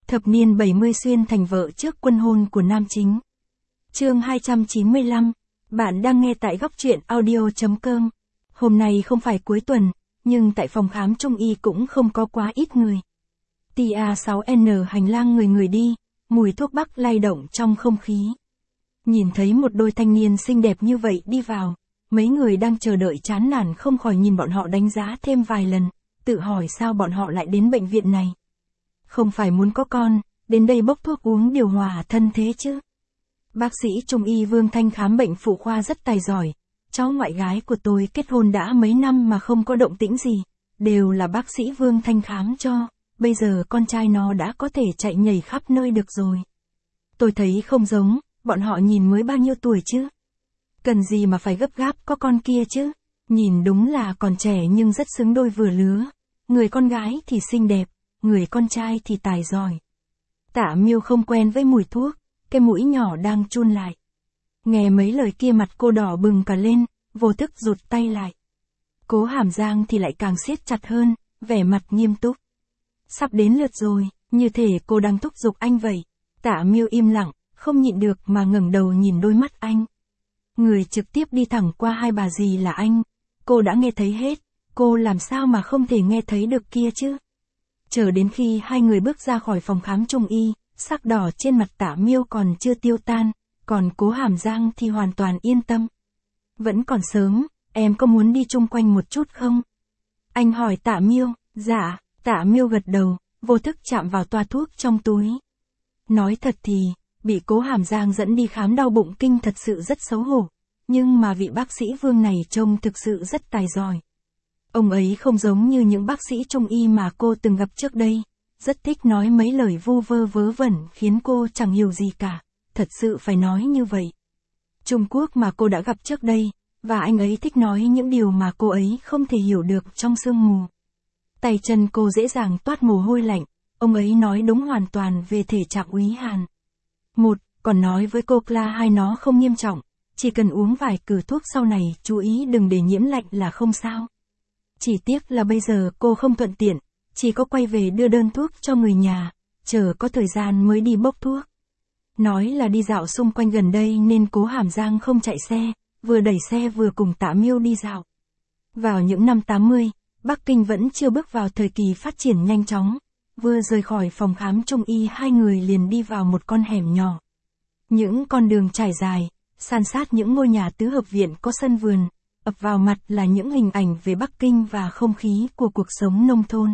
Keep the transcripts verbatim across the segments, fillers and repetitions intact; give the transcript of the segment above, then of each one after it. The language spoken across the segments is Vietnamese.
Thập niên bảy mươi xuyên thành vợ trước quân hôn của nam chính. Chương hai trăm chín mươi lăm. Bạn đang nghe tại góc truyện audio chấm com. Hôm nay không phải cuối tuần, nhưng tại phòng khám trung y cũng không có quá ít người. T A sáu N hành lang người người đi, mùi thuốc bắc lay động trong không khí. Nhìn thấy một đôi thanh niên xinh đẹp như vậy đi vào, mấy người đang chờ đợi chán nản không khỏi nhìn bọn họ đánh giá thêm vài lần, tự hỏi sao bọn họ lại đến bệnh viện này. Không phải muốn có con, đến đây bốc thuốc uống điều hòa thân thế chứ. Bác sĩ trung y Vương Thanh khám bệnh phụ khoa rất tài giỏi. Cháu ngoại gái của tôi kết hôn đã mấy năm mà không có động tĩnh gì, đều là bác sĩ Vương Thanh khám cho, bây giờ con trai nó đã có thể chạy nhảy khắp nơi được rồi. Tôi thấy không giống, bọn họ nhìn mới bao nhiêu tuổi chứ? Cần gì mà phải gấp gáp có con kia chứ? Nhìn đúng là còn trẻ nhưng rất xứng đôi vừa lứa. Người con gái thì xinh đẹp, người con trai thì tài giỏi. Tạ Miêu không quen với mùi thuốc, cái mũi nhỏ đang chun lại. Nghe mấy lời kia mặt cô đỏ bừng cả lên, vô thức rụt tay lại. Cố Hàm Giang thì lại càng siết chặt hơn, vẻ mặt nghiêm túc. Sắp đến lượt rồi, như thể cô đang thúc giục anh vậy. Tạ Miêu im lặng, không nhịn được mà ngẩng đầu nhìn đôi mắt anh. Người trực tiếp đi thẳng qua hai bà dì là anh. Cô đã nghe thấy hết, cô làm sao mà không thể nghe thấy được kia chứ? Chờ đến khi hai người bước ra khỏi phòng khám trung y, sắc đỏ trên mặt Tạ Miêu còn chưa tiêu tan, còn Cố Hàm Giang thì hoàn toàn yên tâm. Vẫn còn sớm, em có muốn đi chung quanh một chút không? Anh hỏi Tạ Miêu. Dạ. Tạ Miêu gật đầu, vô thức chạm vào toa thuốc trong túi. Nói thật thì, bị Cố Hàm Giang dẫn đi khám đau bụng kinh thật sự rất xấu hổ, nhưng mà vị bác sĩ Vương này trông thực sự rất tài giỏi. Ông ấy không giống như những bác sĩ trung y mà cô từng gặp trước đây, rất thích nói mấy lời vu vơ vớ vẩn khiến cô chẳng hiểu gì cả, thật sự phải nói như vậy. Trung Quốc mà cô đã gặp trước đây, và anh ấy thích nói những điều mà cô ấy không thể hiểu được trong sương mù. Tay chân cô dễ dàng toát mồ hôi lạnh, ông ấy nói đúng hoàn toàn về thể trạng Úy Hàn. Một, còn nói với cô Cla hai nó không nghiêm trọng, chỉ cần uống vài cử thuốc sau này chú ý đừng để nhiễm lạnh là không sao. Chỉ tiếc là bây giờ cô không thuận tiện, chỉ có quay về đưa đơn thuốc cho người nhà, chờ có thời gian mới đi bốc thuốc. Nói là đi dạo xung quanh gần đây nên Cố Hàm Giang không chạy xe, vừa đẩy xe vừa cùng Tạ Miêu đi dạo. Vào những năm tám mươi, Bắc Kinh vẫn chưa bước vào thời kỳ phát triển nhanh chóng, vừa rời khỏi phòng khám trung y hai người liền đi vào một con hẻm nhỏ. Những con đường trải dài, san sát những ngôi nhà tứ hợp viện có sân vườn, ập vào mặt là những hình ảnh về Bắc Kinh và không khí của cuộc sống nông thôn.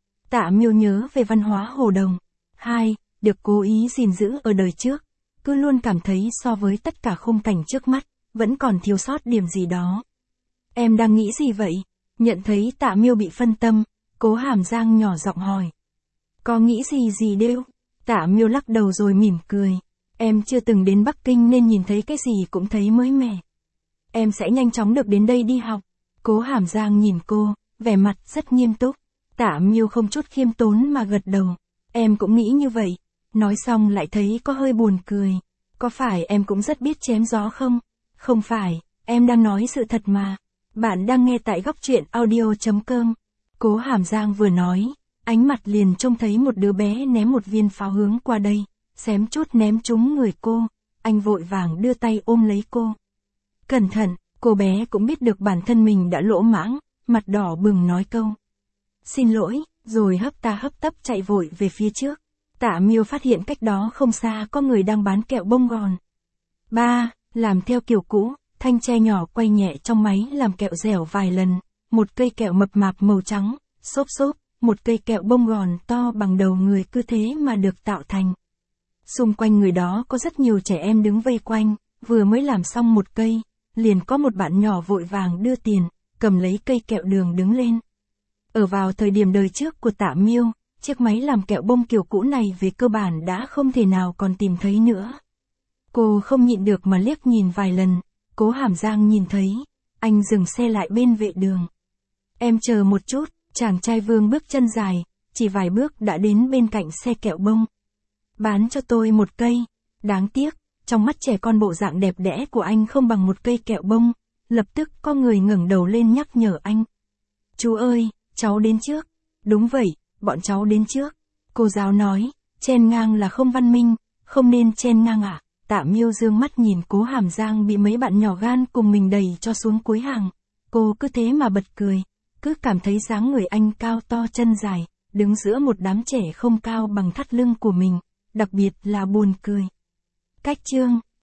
Tạ Miêu nhớ về văn hóa Hồ Đồng. Hai, được cố ý gìn giữ ở đời trước, cứ luôn cảm thấy so với tất cả khung cảnh trước mắt, vẫn còn thiếu sót điểm gì đó. Em đang nghĩ gì vậy? Nhận thấy Tạ Miêu bị phân tâm, Cố Hàm Giang nhỏ giọng hỏi. Có nghĩ gì gì đều? Tạ Miêu lắc đầu rồi mỉm cười. Em chưa từng đến Bắc Kinh nên nhìn thấy cái gì cũng thấy mới mẻ. Em sẽ nhanh chóng được đến đây đi học. Cố Hàm Giang nhìn cô, vẻ mặt rất nghiêm túc. Tạ Miêu không chút khiêm tốn mà gật đầu. Em cũng nghĩ như vậy. Nói xong lại thấy có hơi buồn cười. Có phải em cũng rất biết chém gió không? Không phải, em đang nói sự thật mà. Bạn đang nghe tại góc truyện audio chấm com. Cố Hàm Giang vừa nói, ánh mặt liền trông thấy một đứa bé ném một viên pháo hướng qua đây, xém chút ném trúng người cô. Anh vội vàng đưa tay ôm lấy cô. Cẩn thận, cô bé cũng biết được bản thân mình đã lỗ mãng, mặt đỏ bừng nói câu. Xin lỗi, rồi hấp ta hấp tấp chạy vội về phía trước. Tạ Miêu phát hiện cách đó không xa có người đang bán kẹo bông gòn. Ba, làm theo kiểu cũ, thanh tre nhỏ quay nhẹ trong máy làm kẹo dẻo vài lần, một cây kẹo mập mạp màu trắng, xốp xốp, một cây kẹo bông gòn to bằng đầu người cứ thế mà được tạo thành. Xung quanh người đó có rất nhiều trẻ em đứng vây quanh, vừa mới làm xong một cây, liền có một bạn nhỏ vội vàng đưa tiền, cầm lấy cây kẹo đường đứng lên. Ở vào thời điểm đời trước của Tạ Miêu, chiếc máy làm kẹo bông kiểu cũ này về cơ bản đã không thể nào còn tìm thấy nữa. Cô không nhịn được mà liếc nhìn vài lần, Cố Hàm Giang nhìn thấy, anh dừng xe lại bên vệ đường. Em chờ một chút, chàng trai Vương bước chân dài, chỉ vài bước đã đến bên cạnh xe kẹo bông. Bán cho tôi một cây. Đáng tiếc, trong mắt trẻ con bộ dạng đẹp đẽ của anh không bằng một cây kẹo bông, lập tức có người ngẩng đầu lên nhắc nhở anh. Chú ơi, cháu đến trước. Đúng vậy, bọn cháu đến trước. Cô giáo nói, Chen ngang là không văn minh, không nên chen ngang ạ. À? Tạ Miêu dương mắt nhìn Cố Hàm Giang bị mấy bạn nhỏ gan cùng mình đẩy cho xuống cuối hàng. Cô cứ thế mà bật cười, cứ cảm thấy dáng người anh cao to chân dài, đứng giữa một đám trẻ không cao bằng thắt lưng của mình, đặc biệt là buồn cười. Cách chương